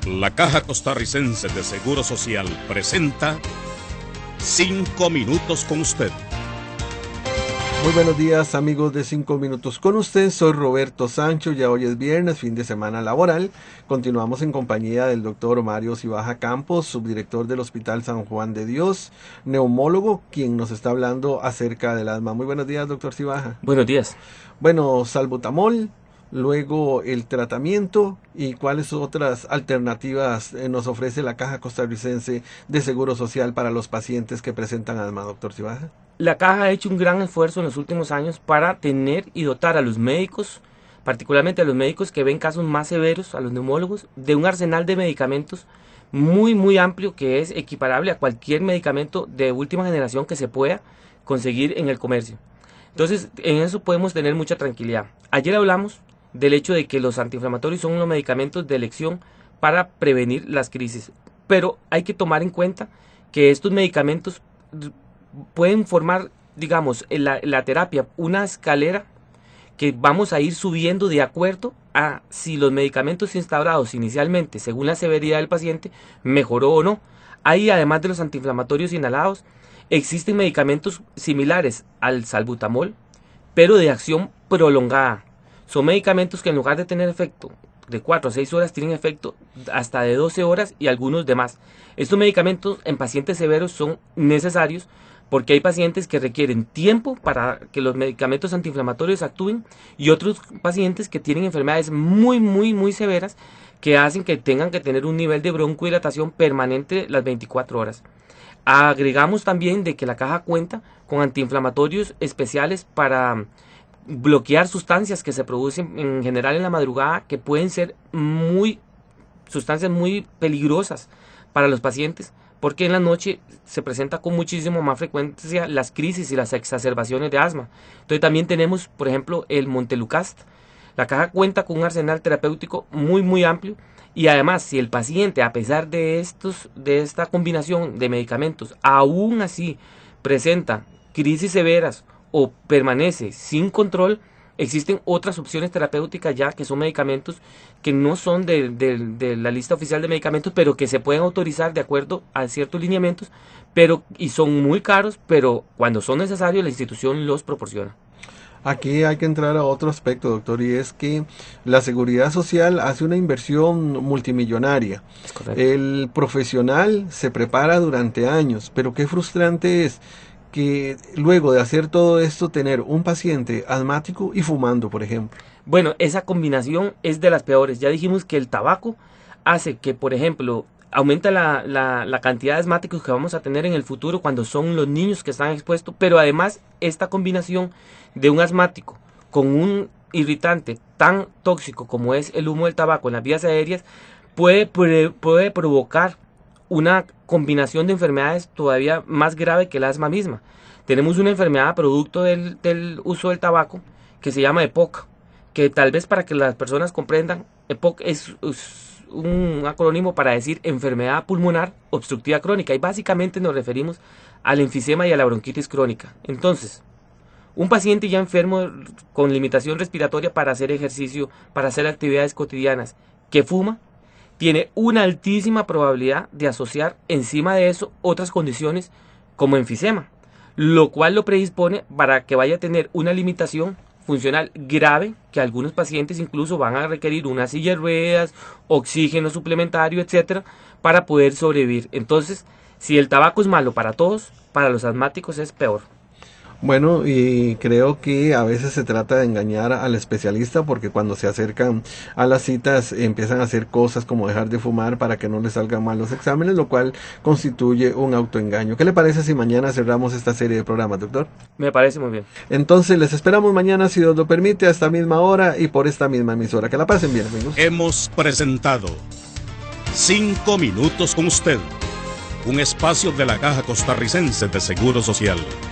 La Caja Costarricense de Seguro Social presenta 5 minutos con usted. Muy buenos días, amigos de 5 minutos con usted. Soy Roberto Sancho. Ya hoy es viernes, fin de semana laboral. Continuamos en compañía del doctor Mario Cibaja Campos, subdirector del Hospital San Juan de Dios, neumólogo, quien nos está hablando acerca del asma. Muy buenos días, doctor Cibaja. Buenos días. Bueno, salbutamol, luego el tratamiento y cuáles otras alternativas nos ofrece la Caja Costarricense de Seguro Social para los pacientes que presentan asma, doctor Cibaja. La Caja ha hecho un gran esfuerzo en los últimos años para tener y dotar a los médicos, particularmente a los médicos que ven casos más severos, a los neumólogos, de un arsenal de medicamentos muy amplio que es equiparable a cualquier medicamento de última generación que se pueda conseguir en el comercio. Entonces, en eso podemos tener mucha tranquilidad. Ayer hablamos del hecho de que los antiinflamatorios son los medicamentos de elección para prevenir las crisis, pero hay que tomar en cuenta que estos medicamentos pueden formar, digamos, en la terapia, una escalera que vamos a ir subiendo de acuerdo a si los medicamentos instaurados inicialmente, según la severidad del paciente, mejoró o no. Ahí, además de los antiinflamatorios inhalados, existen medicamentos similares al salbutamol, pero de acción prolongada. Son medicamentos que en lugar de tener efecto de 4 a 6 horas, tienen efecto hasta de 12 horas y algunos de más. Estos medicamentos en pacientes severos son necesarios porque hay pacientes que requieren tiempo para que los medicamentos antiinflamatorios actúen y otros pacientes que tienen enfermedades muy severas que hacen que tengan que tener un nivel de broncodilatación permanente las 24 horas. Agregamos también de que la caja cuenta con antiinflamatorios especiales para bloquear sustancias que se producen en general en la madrugada, que pueden ser sustancias muy peligrosas para los pacientes, porque en la noche se presenta con muchísimo más frecuencia las crisis y las exacerbaciones de asma. Entonces también tenemos, por ejemplo, el Montelukast. La caja cuenta con un arsenal terapéutico muy amplio y además, si el paciente, a pesar de esta combinación de medicamentos, aún así presenta crisis severas o permanece sin control, existen otras opciones terapéuticas ya que son medicamentos que no son de la lista oficial de medicamentos, pero que se pueden autorizar de acuerdo a ciertos lineamientos, y son muy caros, pero cuando son necesarios la institución los proporciona. Aquí hay que entrar a otro aspecto, doctor, y es que la Seguridad Social hace una inversión multimillonaria. Es correcto. El profesional se prepara durante años, pero qué frustrante es que luego de hacer todo esto tener un paciente asmático y fumando, por ejemplo. Bueno, esa combinación es de las peores. Ya dijimos que el tabaco hace que, por ejemplo, aumenta la cantidad de asmáticos que vamos a tener en el futuro cuando son los niños que están expuestos, pero además esta combinación de un asmático con un irritante tan tóxico como es el humo del tabaco en las vías aéreas puede provocar una combinación de enfermedades todavía más grave que el asma misma. Tenemos una enfermedad producto del uso del tabaco que se llama EPOC, que tal vez para que las personas comprendan, EPOC es un acrónimo para decir enfermedad pulmonar obstructiva crónica, y básicamente nos referimos al enfisema y a la bronquitis crónica. Entonces, un paciente ya enfermo con limitación respiratoria para hacer ejercicio, para hacer actividades cotidianas, que fuma, tiene una altísima probabilidad de asociar encima de eso otras condiciones como enfisema, lo cual lo predispone para que vaya a tener una limitación funcional grave, que algunos pacientes incluso van a requerir una silla de ruedas, oxígeno suplementario, etcétera, para poder sobrevivir. Entonces, si el tabaco es malo para todos, para los asmáticos es peor. Bueno, y creo que a veces se trata de engañar al especialista, porque cuando se acercan a las citas empiezan a hacer cosas como dejar de fumar para que no les salgan mal los exámenes, lo cual constituye un autoengaño. ¿Qué le parece si mañana cerramos esta serie de programas, doctor? Me parece muy bien. Entonces les esperamos mañana, si Dios lo permite, a esta misma hora y por esta misma emisora. Que la pasen bien, amigos. Hemos presentado 5 minutos con usted, un espacio de la Caja Costarricense de Seguro Social.